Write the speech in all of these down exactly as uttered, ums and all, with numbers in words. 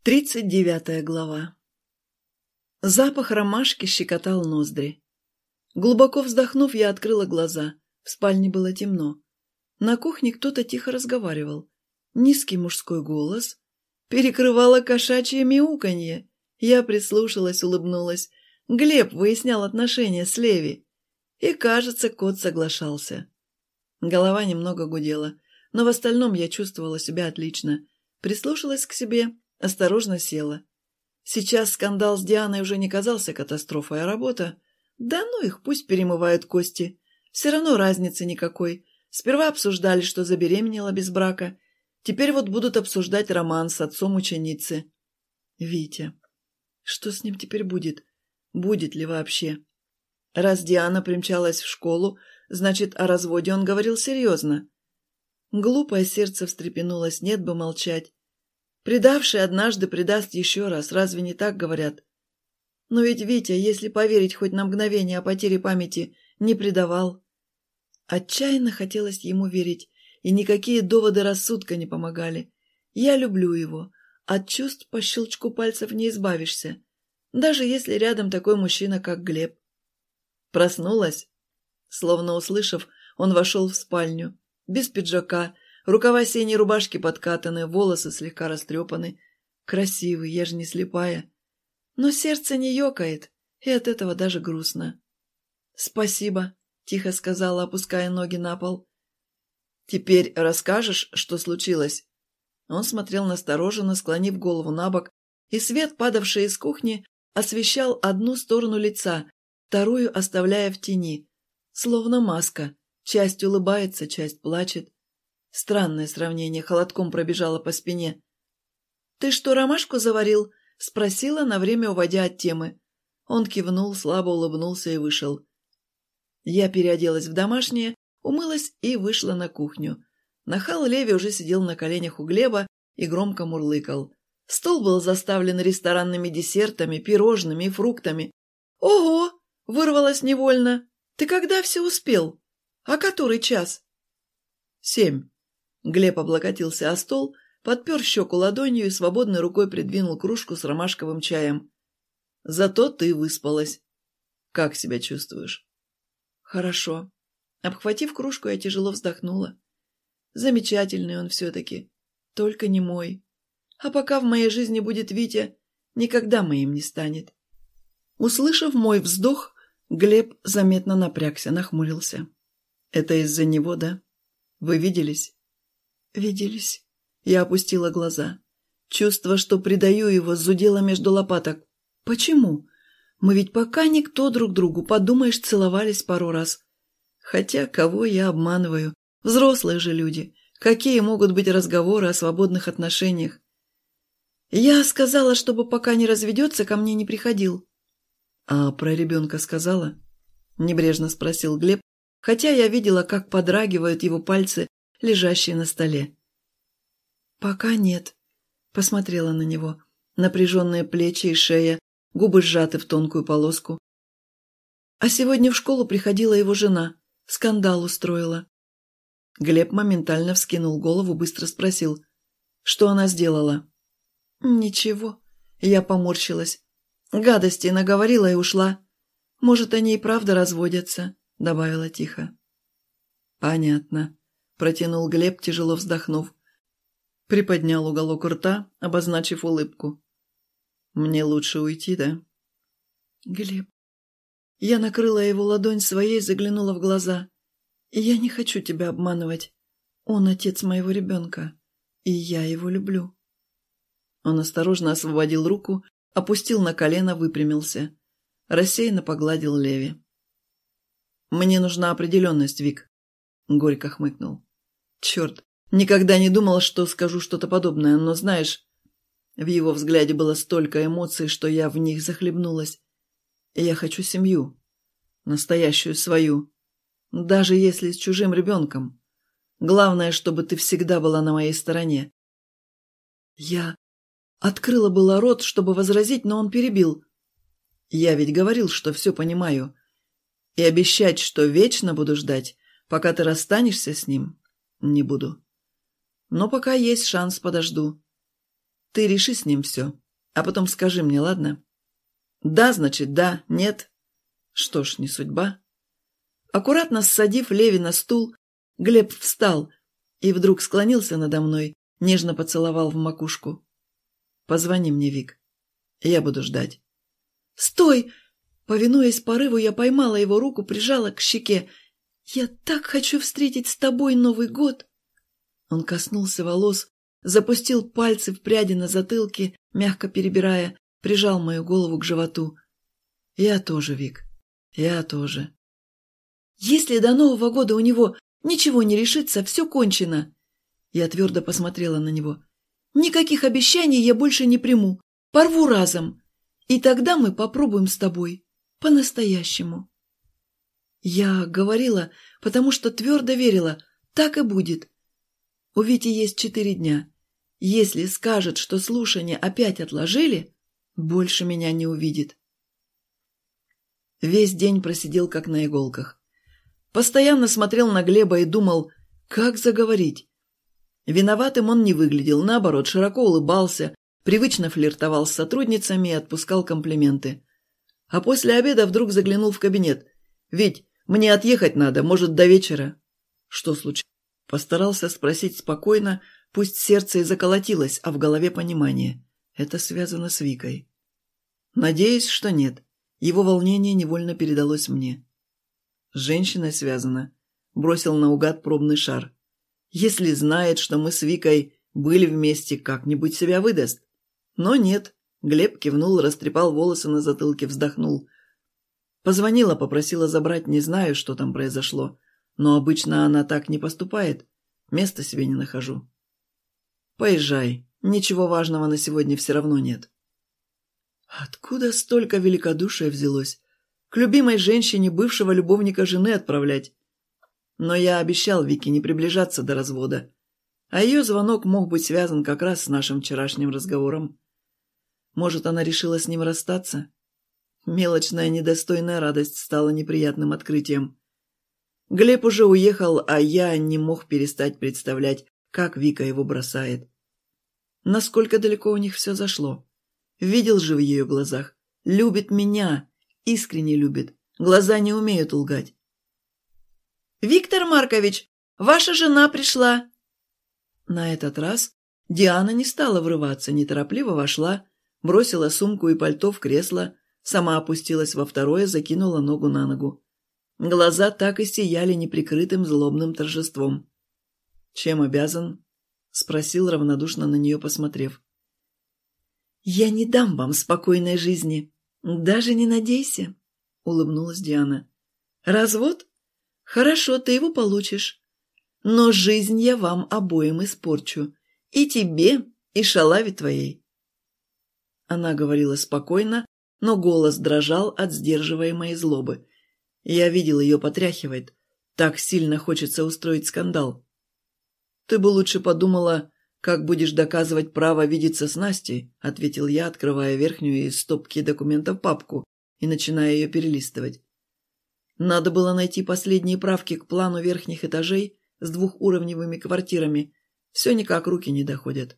Тридцать девятая глава. Запах ромашки щекотал ноздри. Глубоко вздохнув, я открыла глаза. В спальне было темно. На кухне кто-то тихо разговаривал. Низкий мужской голос перекрывало кошачье мяуканье. Я прислушалась, улыбнулась. Глеб выяснял отношения с Леви. И, кажется, кот соглашался. Голова немного гудела, но в остальном я чувствовала себя отлично. Прислушалась к себе. Осторожно села. Сейчас скандал с Дианой уже не казался катастрофой, а работа... Да ну их, пусть перемывают кости. Все равно разницы никакой. Сперва обсуждали, что забеременела без брака. Теперь вот будут обсуждать роман с отцом ученицы. Витя. Что с ним теперь будет? Будет ли вообще? Раз Диана примчалась в школу, значит, о разводе он говорил серьезно. Глупое сердце встрепенулось, нет бы молчать. Предавший однажды предаст еще раз, разве не так говорят? Но ведь Витя, если поверить хоть на мгновение о потере памяти, не предавал. Отчаянно хотелось ему верить, и никакие доводы рассудка не помогали. Я люблю его, от чувств по щелчку пальцев не избавишься, даже если рядом такой мужчина, как Глеб. Проснулась? Словно услышав, он вошел в спальню, без пиджака. Рукава синей рубашки подкатаны, волосы слегка растрепаны. Красивый, я же не слепая. Но сердце не ёкает, и от этого даже грустно. «Спасибо», — тихо сказала, опуская ноги на пол. «Теперь расскажешь, что случилось?» Он смотрел настороженно, склонив голову на бок, и свет, падавший из кухни, освещал одну сторону лица, вторую оставляя в тени. Словно маска, часть улыбается, часть плачет. Странное сравнение холодком пробежало по спине. «Ты что, ромашку заварил?» — спросила, на время уводя от темы. Он кивнул, слабо улыбнулся и вышел. Я переоделась в домашнее, умылась и вышла на кухню. Нахал Леви уже сидел на коленях у Глеба и громко мурлыкал. Стол был заставлен ресторанными десертами, пирожными и фруктами. «Ого!» — вырвалось невольно. «Ты когда все успел? А который час?» «Семь». Глеб облокотился о стол, подпер щеку ладонью и свободной рукой придвинул кружку с ромашковым чаем. «Зато ты выспалась. Как себя чувствуешь?» «Хорошо». Обхватив кружку, я тяжело вздохнула. «Замечательный он все-таки. Только не мой. А пока в моей жизни будет Витя, никогда моим не станет». Услышав мой вздох, Глеб заметно напрягся, нахмурился. «Это из-за него, да? Вы виделись?» «Виделись». Я опустила глаза. Чувство, что предаю его, зудело между лопаток. «Почему? Мы ведь пока никто друг другу, подумаешь, целовались пару раз. Хотя кого я обманываю? Взрослые же люди. Какие могут быть разговоры о свободных отношениях? Я сказала, чтобы пока не разведется, ко мне не приходил». «А про ребенка сказала?» — небрежно спросил Глеб, хотя я видела, как подрагивают его пальцы, лежащие на столе. «Пока нет», — посмотрела на него. Напряженные плечи и шея, губы сжаты в тонкую полоску. А сегодня в школу приходила его жена, скандал устроила. Глеб моментально вскинул голову, быстро спросил, что она сделала. «Ничего», — я поморщилась. «Гадости наговорила и ушла. Может, они и правда разводятся», — добавила тихо. «Понятно», — протянул Глеб, тяжело вздохнув. Приподнял уголок рта, обозначив улыбку. «Мне лучше уйти, да?» «Глеб...» Я накрыла его ладонь своей, заглянула в глаза. «Я не хочу тебя обманывать. Он отец моего ребенка, и я его люблю». Он осторожно освободил руку, опустил на колено, выпрямился. Рассеянно погладил Леви. «Мне нужна определенность, Вик», — горько хмыкнул. «Черт, никогда не думал, что скажу что-то подобное, но, знаешь, в его взгляде было столько эмоций, что я в них захлебнулась. Я хочу семью, настоящую свою, даже если с чужим ребенком. Главное, чтобы ты всегда была на моей стороне». Я открыла было рот, чтобы возразить, но он перебил. «Я ведь говорил, что все понимаю. И обещать, что вечно буду ждать, пока ты расстанешься с ним, не буду. Но пока есть шанс, подожду. ты реши с ним все, а потом скажи мне, ладно? Да, значит, да, нет. Что ж, не судьба. Аккуратно ссадив Леви на стул, Глеб встал и вдруг склонился надо мной, нежно поцеловал в макушку. Позвони мне, Вик. Я буду ждать. Стой! Повинуясь порыву, я поймала его руку, прижала к щеке. Я так хочу встретить с тобой Новый год. Он коснулся волос, запустил пальцы в пряди на затылке, мягко перебирая, прижал мою голову к животу. Я тоже, Вик, я тоже. Если до Нового года у него ничего не решится, все кончено. Я твердо посмотрела на него. Никаких обещаний я больше не приму. Порву разом. И тогда мы попробуем с тобой. По-настоящему. Я говорила, потому что твердо верила. Так и будет. У Вити есть четыре дня. Если скажет, что слушания опять отложили, больше меня не увидит. Весь день просидел как на иголках. Постоянно смотрел на Глеба и думал, как заговорить. Виноватым он не выглядел, наоборот, широко улыбался, привычно флиртовал с сотрудницами и отпускал комплименты. А после обеда вдруг заглянул в кабинет. «Вить, мне отъехать надо, может, до вечера?» «Что случилось?» Постарался спросить спокойно, пусть сердце и заколотилось, а в голове понимание. Это связано с Викой. Надеюсь, что нет. Его волнение невольно передалось мне. С женщиной связано. Бросил наугад пробный шар. Если знает, что мы с Викой были вместе, как-нибудь себя выдаст. Но нет. Глеб кивнул, растрепал волосы на затылке, вздохнул. Позвонила, попросила забрать, не знаю, что там произошло. Но обычно она так не поступает. Места себе не нахожу. Поезжай. Ничего важного на сегодня все равно нет. Откуда столько великодушия взялось? К любимой женщине бывшего любовника жены отправлять. Но я обещал Вике не приближаться до развода. А ее звонок мог быть связан как раз с нашим вчерашним разговором. Может, она решила с ним расстаться? Мелочная недостойная радость стала неприятным открытием. Глеб уже уехал, а я не мог перестать представлять, как Вика его бросает. Насколько далеко у них все зашло. Видел же в ее глазах. Любит меня. Искренне любит. Глаза не умеют лгать. «Виктор Маркович, ваша жена пришла!» На этот раз Диана не стала врываться, неторопливо вошла, бросила сумку и пальто в кресло, сама опустилась во второе, закинула ногу на ногу. Глаза так и сияли неприкрытым злобным торжеством. «Чем обязан?» — спросил, равнодушно на нее посмотрев. «Я не дам вам спокойной жизни. Даже не надейся», — улыбнулась Диана. «Развод? Хорошо, ты его получишь. Но жизнь я вам обоим испорчу. И тебе, и шалаве твоей». Она говорила спокойно, но голос дрожал от сдерживаемой злобы. Я видел, ее потряхивает. Так сильно хочется устроить скандал. «Ты бы лучше подумала, как будешь доказывать право видеться с Настей», — ответил я, открывая верхнюю из стопки документов папку и начиная ее перелистывать. Надо было найти последние правки к плану верхних этажей с двухуровневыми квартирами. Все никак руки не доходят.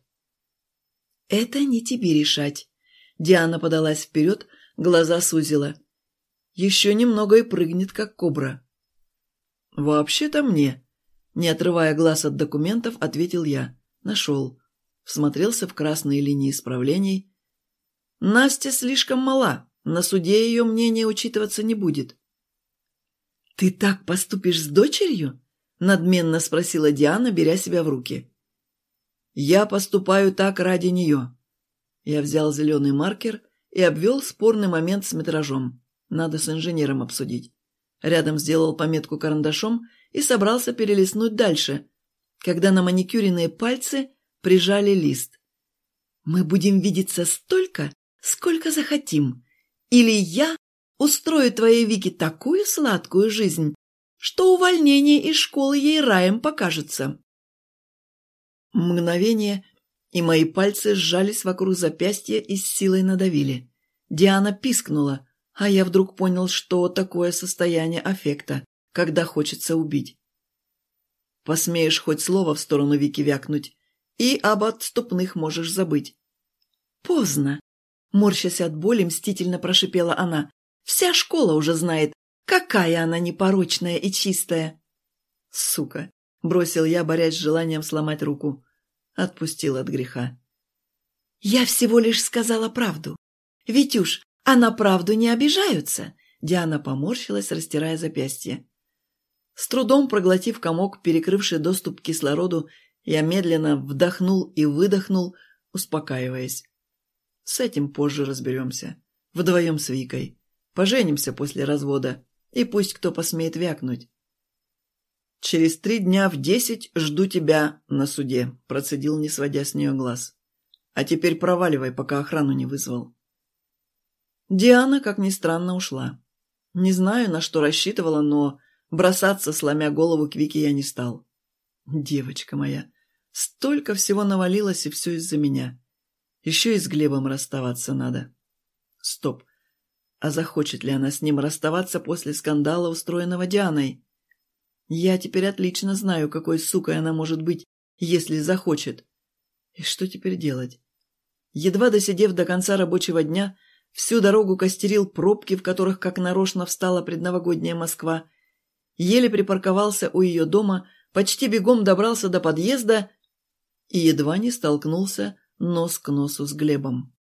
«Это не тебе решать». Диана подалась вперед, глаза сузила. «Еще немного и прыгнет, как кобра». «Вообще-то мне», — не отрывая глаз от документов, ответил я. Нашел. Всмотрелся в красные линии исправлений. «Настя слишком мала. На суде ее мнение учитываться не будет». «Ты так поступишь с дочерью?» — надменно спросила Диана, беря себя в руки. «Я поступаю так ради нее». Я взял зеленый маркер и обвел спорный момент с метражом. Надо с инженером обсудить. Рядом сделал пометку карандашом и собрался перелистнуть дальше, когда на маникюренные пальцы прижали лист. «Мы будем видеться столько, сколько захотим. Или я устрою твоей Вике такую сладкую жизнь, что увольнение из школы ей раем покажется». Мгновение, и мои пальцы сжались вокруг запястья и с силой надавили. Диана пискнула, а я вдруг понял, что такое состояние аффекта, когда хочется убить. Посмеешь хоть слово в сторону Вики вякнуть, и об отступных можешь забыть. Поздно. Морщась от боли, мстительно прошипела она. Вся школа уже знает, какая она непорочная и чистая. Сука, бросил я, борясь с желанием сломать руку. Отпустил от греха. Я всего лишь сказала правду. Витюш, а на правду не обижаются? Диана поморщилась, растирая запястье. С трудом проглотив комок, перекрывший доступ к кислороду, я медленно вдохнул и выдохнул, успокаиваясь. С этим позже разберемся. Вдвоем с Викой. Поженимся после развода, и пусть кто посмеет вякнуть. «Через три дня в десять жду тебя на суде», – процедил, не сводя с нее глаз. «А теперь проваливай, пока охрану не вызвал». Диана, как ни странно, ушла. Не знаю, на что рассчитывала, но бросаться, сломя голову, к Вике я не стал. Девочка моя, столько всего навалилось, и все из-за меня. Еще и с Глебом расставаться надо. Стоп. А захочет ли она с ним расставаться после скандала, устроенного Дианой? Я теперь отлично знаю, какой сукой она может быть, если захочет. И что теперь делать? Едва досидев до конца рабочего дня, всю дорогу костерил пробки, в которых как нарочно встала предновогодняя Москва, еле припарковался у ее дома, почти бегом добрался до подъезда и едва не столкнулся нос к носу с Глебом.